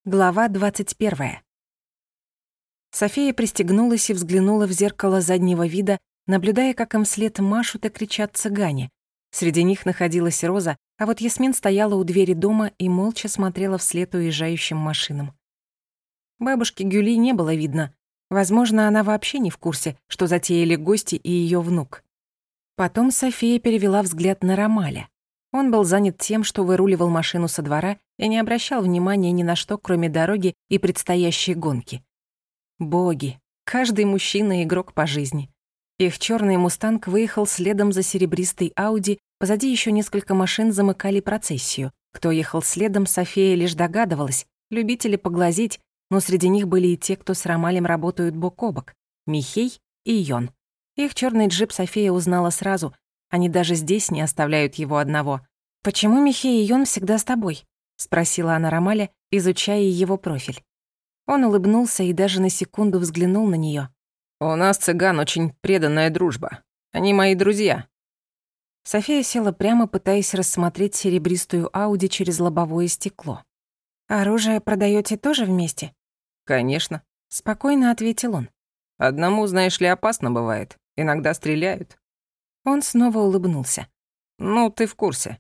Глава 21. София пристегнулась и взглянула в зеркало заднего вида, наблюдая, как им вслед машут и кричат цыгане. Среди них находилась Роза, а вот Ясмин стояла у двери дома и молча смотрела вслед уезжающим машинам. Бабушки Гюли не было видно. Возможно, она вообще не в курсе, что затеяли гости и её внук. Потом София перевела взгляд на Ромаля. Он был занят тем, что выруливал машину со двора и не обращал внимания ни на что, кроме дороги и предстоящей гонки. Боги, каждый мужчина — игрок по жизни. Их чёрный «Мустанг» выехал следом за серебристой «Ауди», позади ещё несколько машин замыкали процессию. Кто ехал следом, София лишь догадывалась, любители поглазеть, но среди них были и те, кто с Ромалем работают бок о бок — Михей и Йон. Их чёрный джип София узнала сразу, они даже здесь не оставляют его одного. «Почему Михей и Йон всегда с тобой?» — спросила она Ромаля, изучая его профиль. Он улыбнулся и даже на секунду взглянул на неё. «У нас, цыган, очень преданная дружба. Они мои друзья». София села прямо, пытаясь рассмотреть серебристую Ауди через лобовое стекло. «Оружие продаёте тоже вместе?» «Конечно», — спокойно ответил он. «Одному, знаешь ли, опасно бывает. Иногда стреляют». Он снова улыбнулся. «Ну, ты в курсе».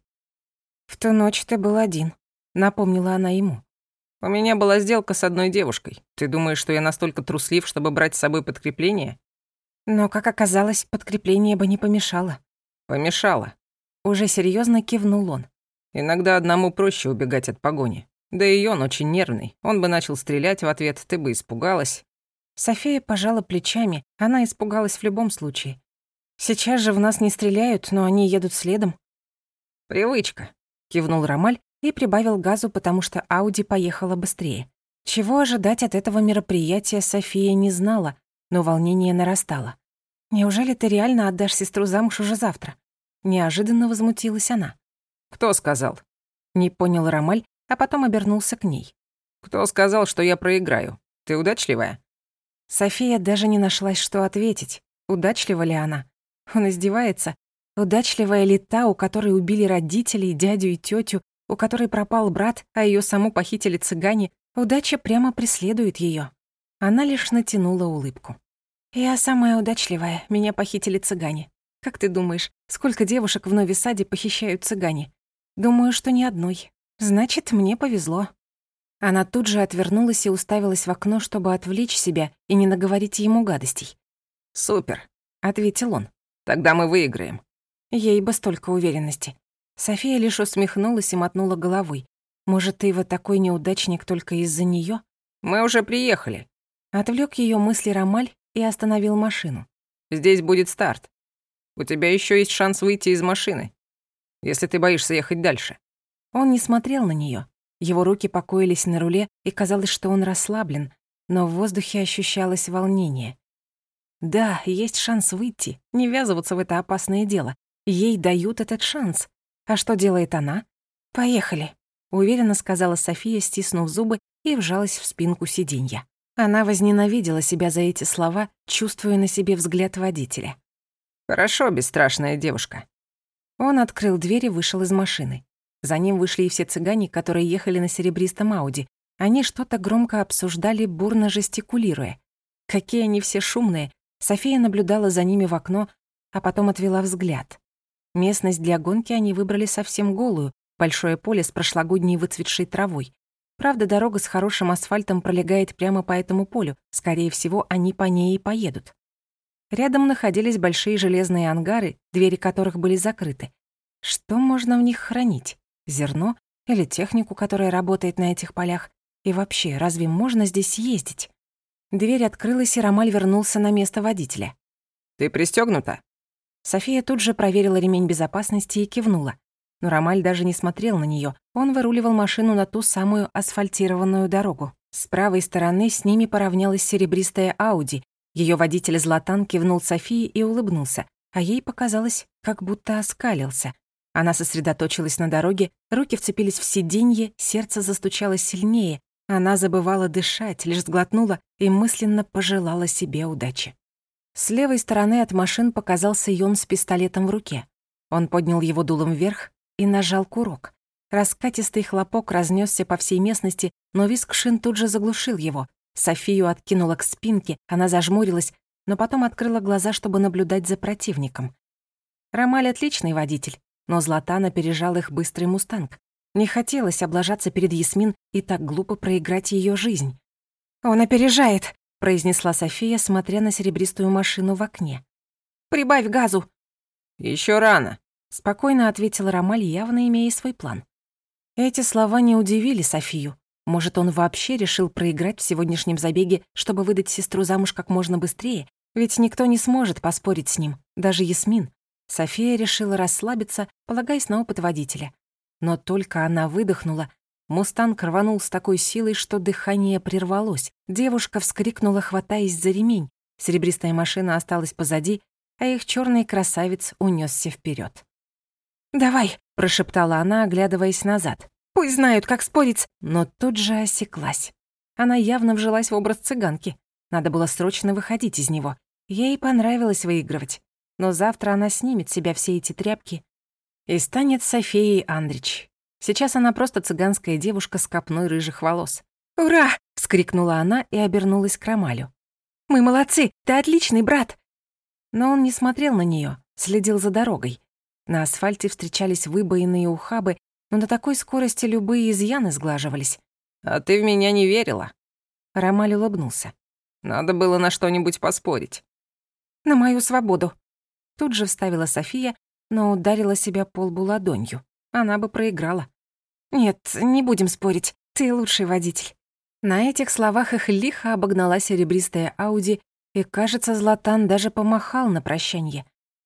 «В ту ночь ты был один», — напомнила она ему. «У меня была сделка с одной девушкой. Ты думаешь, что я настолько труслив, чтобы брать с собой подкрепление?» Но, как оказалось, подкрепление бы не помешало. «Помешало». Уже серьёзно кивнул он. «Иногда одному проще убегать от погони. Да и он очень нервный. Он бы начал стрелять в ответ, ты бы испугалась». София пожала плечами, она испугалась в любом случае. «Сейчас же в нас не стреляют, но они едут следом». «Привычка», — кивнул Ромаль и прибавил газу, потому что Ауди поехала быстрее. Чего ожидать от этого мероприятия София не знала, но волнение нарастало. «Неужели ты реально отдашь сестру замуж уже завтра?» Неожиданно возмутилась она. «Кто сказал?» Не понял Ромаль, а потом обернулся к ней. «Кто сказал, что я проиграю? Ты удачливая?» София даже не нашлась, что ответить. Удачлива ли она? Он издевается. Удачливая ли та, у которой убили родителей, дядю и тётю, у которой пропал брат, а её саму похитили цыгане? Удача прямо преследует её. Она лишь натянула улыбку. «Я самая удачливая, меня похитили цыгане. Как ты думаешь, сколько девушек в Нови-Саде похищают цыгане? Думаю, что ни одной. Значит, мне повезло». Она тут же отвернулась и уставилась в окно, чтобы отвлечь себя и не наговорить ему гадостей. «Супер», — ответил он. «Тогда мы выиграем». Ей бы столько уверенности. София лишь усмехнулась и мотнула головой. «Может, ты вот такой неудачник только из-за неё?» «Мы уже приехали». Отвлёк её мысли Ромаль и остановил машину. «Здесь будет старт. У тебя ещё есть шанс выйти из машины, если ты боишься ехать дальше». Он не смотрел на неё. Его руки покоились на руле, и казалось, что он расслаблен, но в воздухе ощущалось волнение. Да, есть шанс выйти, не ввязываться в это опасное дело. Ей дают этот шанс. А что делает она? «Поехали», — уверенно сказала София, стиснув зубы и вжалась в спинку сиденья. Она возненавидела себя за эти слова, чувствуя на себе взгляд водителя. «Хорошо, бесстрашная девушка». Он открыл дверь и вышел из машины. За ним вышли и все цыгане, которые ехали на серебристом Ауди. Они что-то громко обсуждали, бурно жестикулируя. Какие они все шумные. София наблюдала за ними в окно, а потом отвела взгляд. Местность для гонки они выбрали совсем голую, большое поле с прошлогодней выцветшей травой. Правда, дорога с хорошим асфальтом пролегает прямо по этому полю. Скорее всего, они по ней и поедут. Рядом находились большие железные ангары, двери которых были закрыты. Что можно в них хранить? Зерно или технику, которая работает на этих полях? И вообще, разве можно здесь ездить? Дверь открылась, и Ромаль вернулся на место водителя. «Ты пристёгнута?» София тут же проверила ремень безопасности и кивнула. Но Ромаль даже не смотрел на неё. Он выруливал машину на ту самую асфальтированную дорогу. С правой стороны с ними поравнялась серебристая Ауди. Её водитель Златан кивнул Софии и улыбнулся, а ей показалось, как будто оскалился. Она сосредоточилась на дороге, руки вцепились в сиденье, сердце застучало сильнее. Она забывала дышать, лишь сглотнула и мысленно пожелала себе удачи. С левой стороны от машин показался Йон с пистолетом в руке. Он поднял его дулом вверх и нажал курок. Раскатистый хлопок разнесся по всей местности, но визг шин тут же заглушил его. Софию откинула к спинке, она зажмурилась, но потом открыла глаза, чтобы наблюдать за противником. Ромаль отличный водитель, но Златан опережал их быстрый мустанг. Не хотелось облажаться перед Ясмин и так глупо проиграть ее жизнь. «Он опережает», — произнесла София, смотря на серебристую машину в окне. «Прибавь газу!» Еще рано», — спокойно ответил Ромаль, явно имея свой план. Эти слова не удивили Софию. Может, он вообще решил проиграть в сегодняшнем забеге, чтобы выдать сестру замуж как можно быстрее? Ведь никто не сможет поспорить с ним, даже Ясмин. София решила расслабиться, полагаясь на опыт водителя. Но только она выдохнула, мустанг рванул с такой силой, что дыхание прервалось. Девушка вскрикнула, хватаясь за ремень. Серебристая машина осталась позади, а их черный красавец унесся вперед. «Давай!» — прошептала она, оглядываясь назад. «Пусть знают, как спорить!» Но тут же осеклась. Она явно вжилась в образ цыганки. Надо было срочно выходить из него. Ей понравилось выигрывать. Но завтра она снимет с себя все эти тряпки и станет Софией Андрич. Сейчас она просто цыганская девушка с копной рыжих волос. «Ура!» — вскрикнула она и обернулась к Ромалю. «Мы молодцы! Ты отличный брат!» Но он не смотрел на неё, следил за дорогой. На асфальте встречались выбоины и ухабы, но на такой скорости любые изъяны сглаживались. «А ты в меня не верила». Ромаль улыбнулся. «Надо было на что-нибудь поспорить». «На мою свободу». Тут же вставила София, но ударила себя по лбу ладонью. Она бы проиграла. «Нет, не будем спорить. Ты лучший водитель». На этих словах их лихо обогнала серебристая Ауди, и, кажется, Златан даже помахал на прощанье.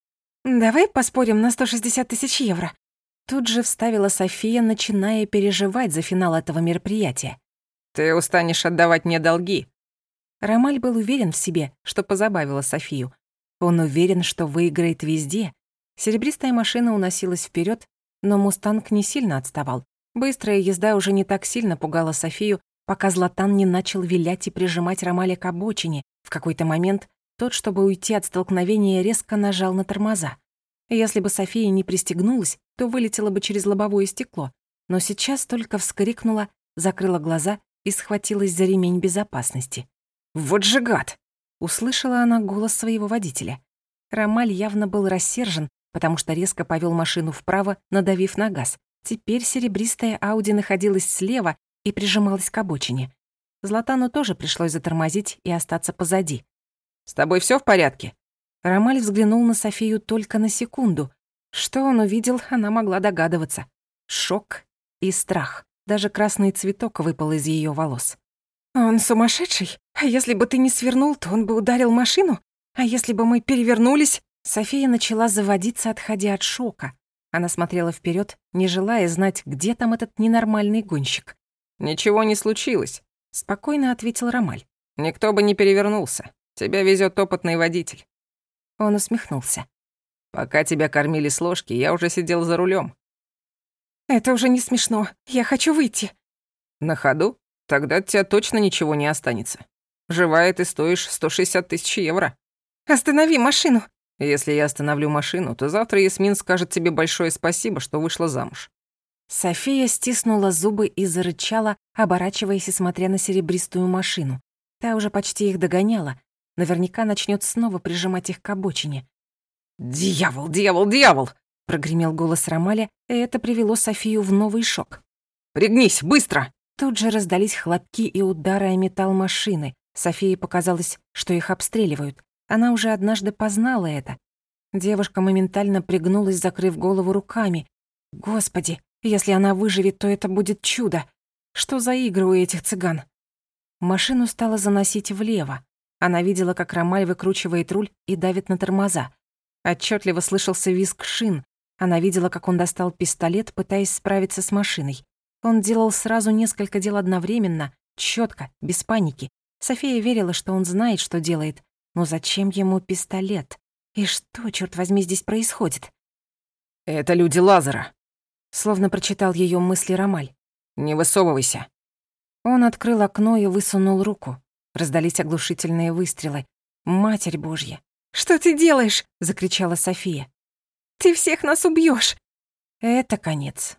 «Давай поспорим на 160 тысяч евро». Тут же вставила София, начиная переживать за финал этого мероприятия. «Ты устанешь отдавать мне долги». Ромаль был уверен в себе, что позабавила Софию. Он уверен, что выиграет везде. Серебристая машина уносилась вперед, но мустанг не сильно отставал. Быстрая езда уже не так сильно пугала Софию, пока Златан не начал вилять и прижимать Ромаля к обочине. В какой-то момент тот, чтобы уйти от столкновения, резко нажал на тормоза. Если бы София не пристегнулась, то вылетела бы через лобовое стекло. Но сейчас только вскрикнула, закрыла глаза и схватилась за ремень безопасности. «Вот же гад!» — услышала она голос своего водителя. Ромаль явно был рассержен, потому что резко повел машину вправо, надавив на газ. Теперь серебристая Ауди находилась слева и прижималась к обочине. Златану тоже пришлось затормозить и остаться позади. «С тобой всё в порядке?» Ромаль взглянул на Софию только на секунду. Что он увидел, она могла догадываться. Шок и страх. Даже красный цветок выпал из её волос. «Он сумасшедший? А если бы ты не свернул, то он бы ударил машину? А если бы мы перевернулись?» София начала заводиться, отходя от шока. Она смотрела вперёд, не желая знать, где там этот ненормальный гонщик. «Ничего не случилось», — спокойно ответил Ромаль. «Никто бы не перевернулся. Тебя везёт опытный водитель». Он усмехнулся. «Пока тебя кормили с ложки, я уже сидел за рулём». «Это уже не смешно. Я хочу выйти». «На ходу? Тогда от тебя точно ничего не останется. Живая ты стоишь 160 тысяч евро». «Останови машину». «Если я остановлю машину, то завтра Ясмин скажет тебе большое спасибо, что вышла замуж». София стиснула зубы и зарычала, оборачиваясь и смотря на серебристую машину. Та уже почти их догоняла. Наверняка начнёт снова прижимать их к обочине. «Дьявол, дьявол, дьявол!» — прогремел голос Ромаля, и это привело Софию в новый шок. «Пригнись, быстро!» Тут же раздались хлопки и удары о металл машины. Софии показалось, что их обстреливают. Она уже однажды познала это. Девушка моментально пригнулась, закрыв голову руками. Господи, если она выживет, то это будет чудо. Что за игры у этих цыган? Машину стало заносить влево. Она видела, как Ромаль выкручивает руль и давит на тормоза. Отчётливо слышался визг шин. Она видела, как он достал пистолет, пытаясь справиться с машиной. Он делал сразу несколько дел одновременно, чётко, без паники. София верила, что он знает, что делает. Но зачем ему пистолет? И что, чёрт возьми, здесь происходит? «Это люди Лазара», — словно прочитал её мысли Ромаль. «Не высовывайся». Он открыл окно и высунул руку. Раздались оглушительные выстрелы. «Матерь Божья!» «Что ты делаешь?» — закричала София. «Ты всех нас убьёшь!» Это конец.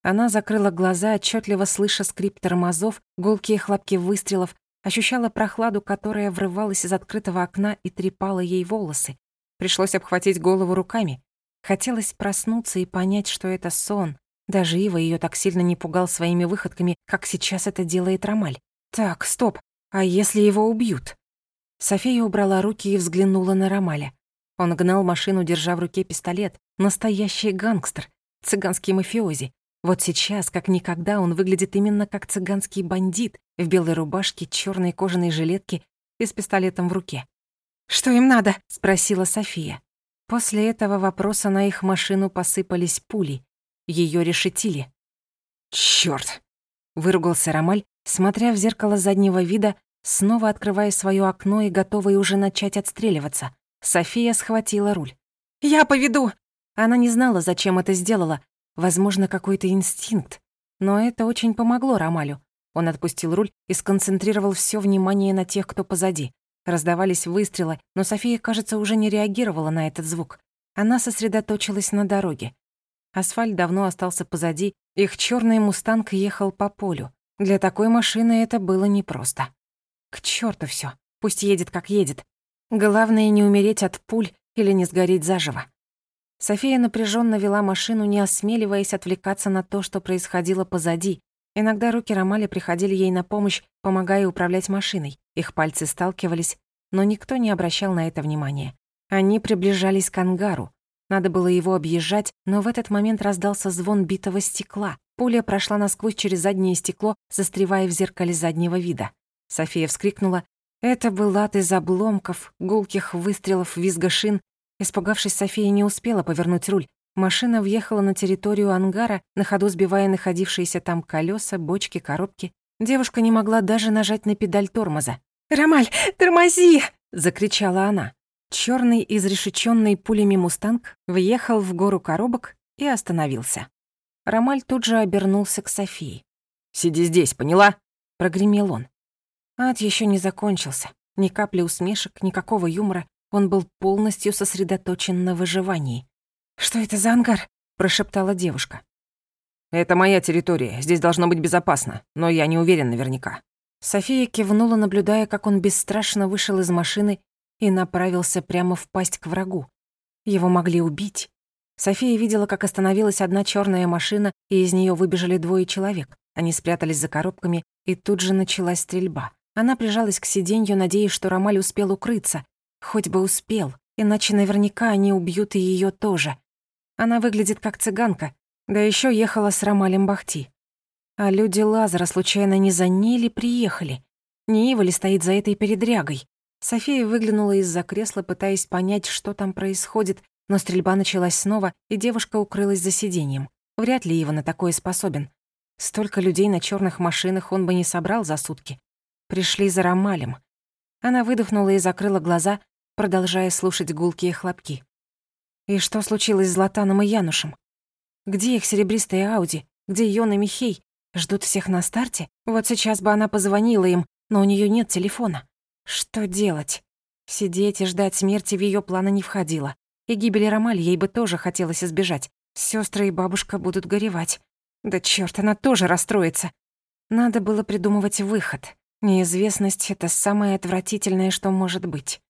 Она закрыла глаза, отчетливо слыша скрип тормозов, гулкие хлопки выстрелов, ощущала прохладу, которая врывалась из открытого окна и трепала ей волосы. Пришлось обхватить голову руками. Хотелось проснуться и понять, что это сон. Даже Ива её так сильно не пугал своими выходками, как сейчас это делает Ромаль. Так, стоп, а если его убьют? София убрала руки и взглянула на Ромаля. Он гнал машину, держа в руке пистолет. Настоящий гангстер, цыганский мафиози. Вот сейчас, как никогда, он выглядит именно как цыганский бандит в белой рубашке, чёрной кожаной жилетке и с пистолетом в руке. «Что им надо?» — спросила София. После этого вопроса на их машину посыпались пули. Её решетили. «Чёрт!» — выругался Ромаль, смотря в зеркало заднего вида, снова открывая своё окно и готовый уже начать отстреливаться. София схватила руль. «Я поведу!» Она не знала, зачем это сделала. Возможно, какой-то инстинкт. Но это очень помогло Ромалю. Он отпустил руль и сконцентрировал всё внимание на тех, кто позади. Раздавались выстрелы, но София, кажется, уже не реагировала на этот звук. Она сосредоточилась на дороге. Асфальт давно остался позади, их чёрный «Мустанг» ехал по полю. Для такой машины это было непросто. К чёрту всё, пусть едет как едет. Главное не умереть от пуль или не сгореть заживо. София напряжённо вела машину, не осмеливаясь отвлекаться на то, что происходило позади. Иногда руки Ромаля приходили ей на помощь, помогая управлять машиной. Их пальцы сталкивались, но никто не обращал на это внимания. Они приближались к ангару. Надо было его объезжать, но в этот момент раздался звон битого стекла. Пуля прошла насквозь через заднее стекло, застревая в зеркале заднего вида. София вскрикнула. Это был ад из обломков, гулких выстрелов, визга шин. Испугавшись, София не успела повернуть руль. Машина въехала на территорию ангара, на ходу сбивая находившиеся там колёса, бочки, коробки. Девушка не могла даже нажать на педаль тормоза. «Ромаль, тормози!» — закричала она. Чёрный, изрешечённый пулями «Мустанг» въехал в гору коробок и остановился. Ромаль тут же обернулся к Софии. «Сиди здесь, поняла?» — прогремел он. Ад ещё не закончился. Ни капли усмешек, никакого юмора. Он был полностью сосредоточен на выживании. «Что это за ангар?» — прошептала девушка. «Это моя территория, здесь должно быть безопасно, но я не уверен наверняка». София кивнула, наблюдая, как он бесстрашно вышел из машины и направился прямо в пасть к врагу. Его могли убить. София видела, как остановилась одна чёрная машина, и из неё выбежали 2 человек. Они спрятались за коробками, и тут же началась стрельба. Она прижалась к сиденью, надеясь, что Ромаль успел укрыться. Хоть бы успел, иначе наверняка они убьют и её тоже. Она выглядит как цыганка, да ещё ехала с Ромалем Бахти. А люди Лазара случайно не за ней ли приехали? Не Ива ли стоит за этой передрягой? София выглянула из-за кресла, пытаясь понять, что там происходит, но стрельба началась снова, и девушка укрылась за сиденьем. Вряд ли Ива на такое способен. Столько людей на чёрных машинах он бы не собрал за сутки. Пришли за Ромалем. Она выдохнула и закрыла глаза, продолжая слушать гулкие хлопки. И что случилось с Златаном и Янушем? Где их серебристая Ауди? Где Йон и Михей? Ждут всех на старте? Вот сейчас бы она позвонила им, но у неё нет телефона. Что делать? Сидеть и ждать смерти в её планы не входило. И гибели Ромаль ей бы тоже хотелось избежать. Сёстры и бабушка будут горевать. Да чёрт, она тоже расстроится. Надо было придумывать выход. Неизвестность — это самое отвратительное, что может быть.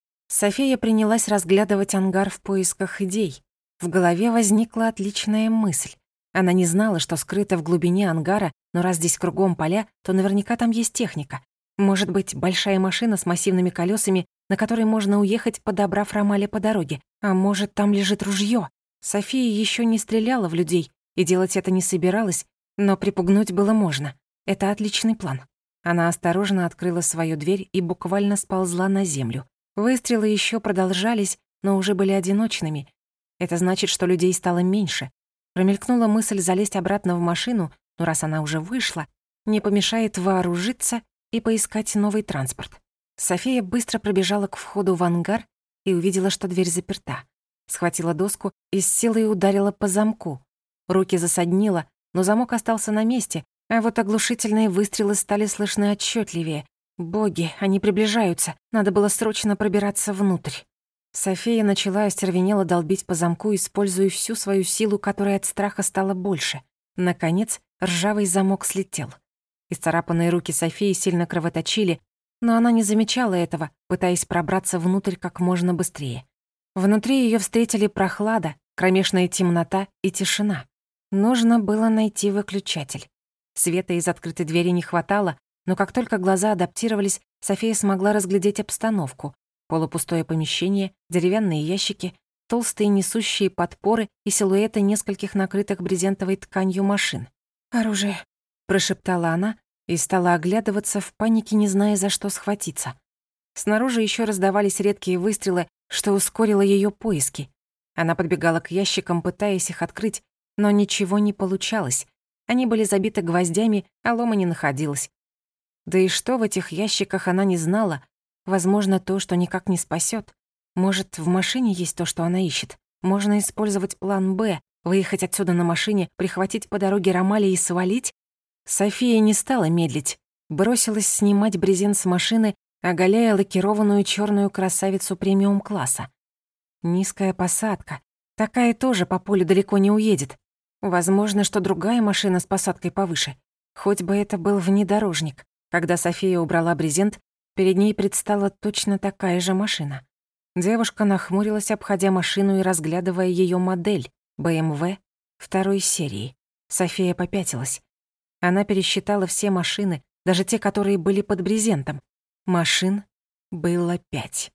София принялась разглядывать ангар в поисках идей. В голове возникла отличная мысль. Она не знала, что скрыто в глубине ангара, но раз здесь кругом поля, то наверняка там есть техника. Может быть, большая машина с массивными колёсами, на которой можно уехать, подобрав Ромаля по дороге. А может, там лежит ружьё. София ещё не стреляла в людей и делать это не собиралась, но припугнуть было можно. Это отличный план. Она осторожно открыла свою дверь и буквально сползла на землю. Выстрелы ещё продолжались, но уже были одиночными. Это значит, что людей стало меньше. Промелькнула мысль залезть обратно в машину, но раз она уже вышла, не помешает вооружиться и поискать новый транспорт. София быстро пробежала к входу в ангар и увидела, что дверь заперта. Схватила доску и с силой ударила по замку. Руки засаднило, но замок остался на месте, а вот оглушительные выстрелы стали слышны отчётливее. Боги, они приближаются, надо было срочно пробираться внутрь. София начала остервенело долбить по замку, используя всю свою силу, которая от страха стала больше. Наконец, ржавый замок слетел. Исцарапанные руки Софии сильно кровоточили, но она не замечала этого, пытаясь пробраться внутрь как можно быстрее. Внутри её встретили прохлада, кромешная темнота и тишина. Нужно было найти выключатель. Света из открытой двери не хватало, но как только глаза адаптировались, София смогла разглядеть обстановку. Полупустое помещение, деревянные ящики, толстые несущие подпоры и силуэты нескольких накрытых брезентовой тканью машин. «Оружие», — прошептала она и стала оглядываться в панике, не зная, за что схватиться. Снаружи ещё раздавались редкие выстрелы, что ускорило её поиски. Она подбегала к ящикам, пытаясь их открыть, но ничего не получалось. Они были забиты гвоздями, а лома не находилось. Да и что в этих ящиках она не знала. Возможно, то, что никак не спасёт. Может, в машине есть то, что она ищет. Можно использовать план «Б», выехать отсюда на машине, прихватить по дороге Ромали и свалить? София не стала медлить. Бросилась снимать брезент с машины, оголяя лакированную чёрную красавицу премиум-класса. Низкая посадка. Такая тоже по полю далеко не уедет. Возможно, что другая машина с посадкой повыше. Хоть бы это был внедорожник. Когда София убрала брезент, перед ней предстала точно такая же машина. Девушка нахмурилась, обходя машину и разглядывая её модель BMW второй серии. София попятилась. Она пересчитала все машины, даже те, которые были под брезентом. Машин было 5.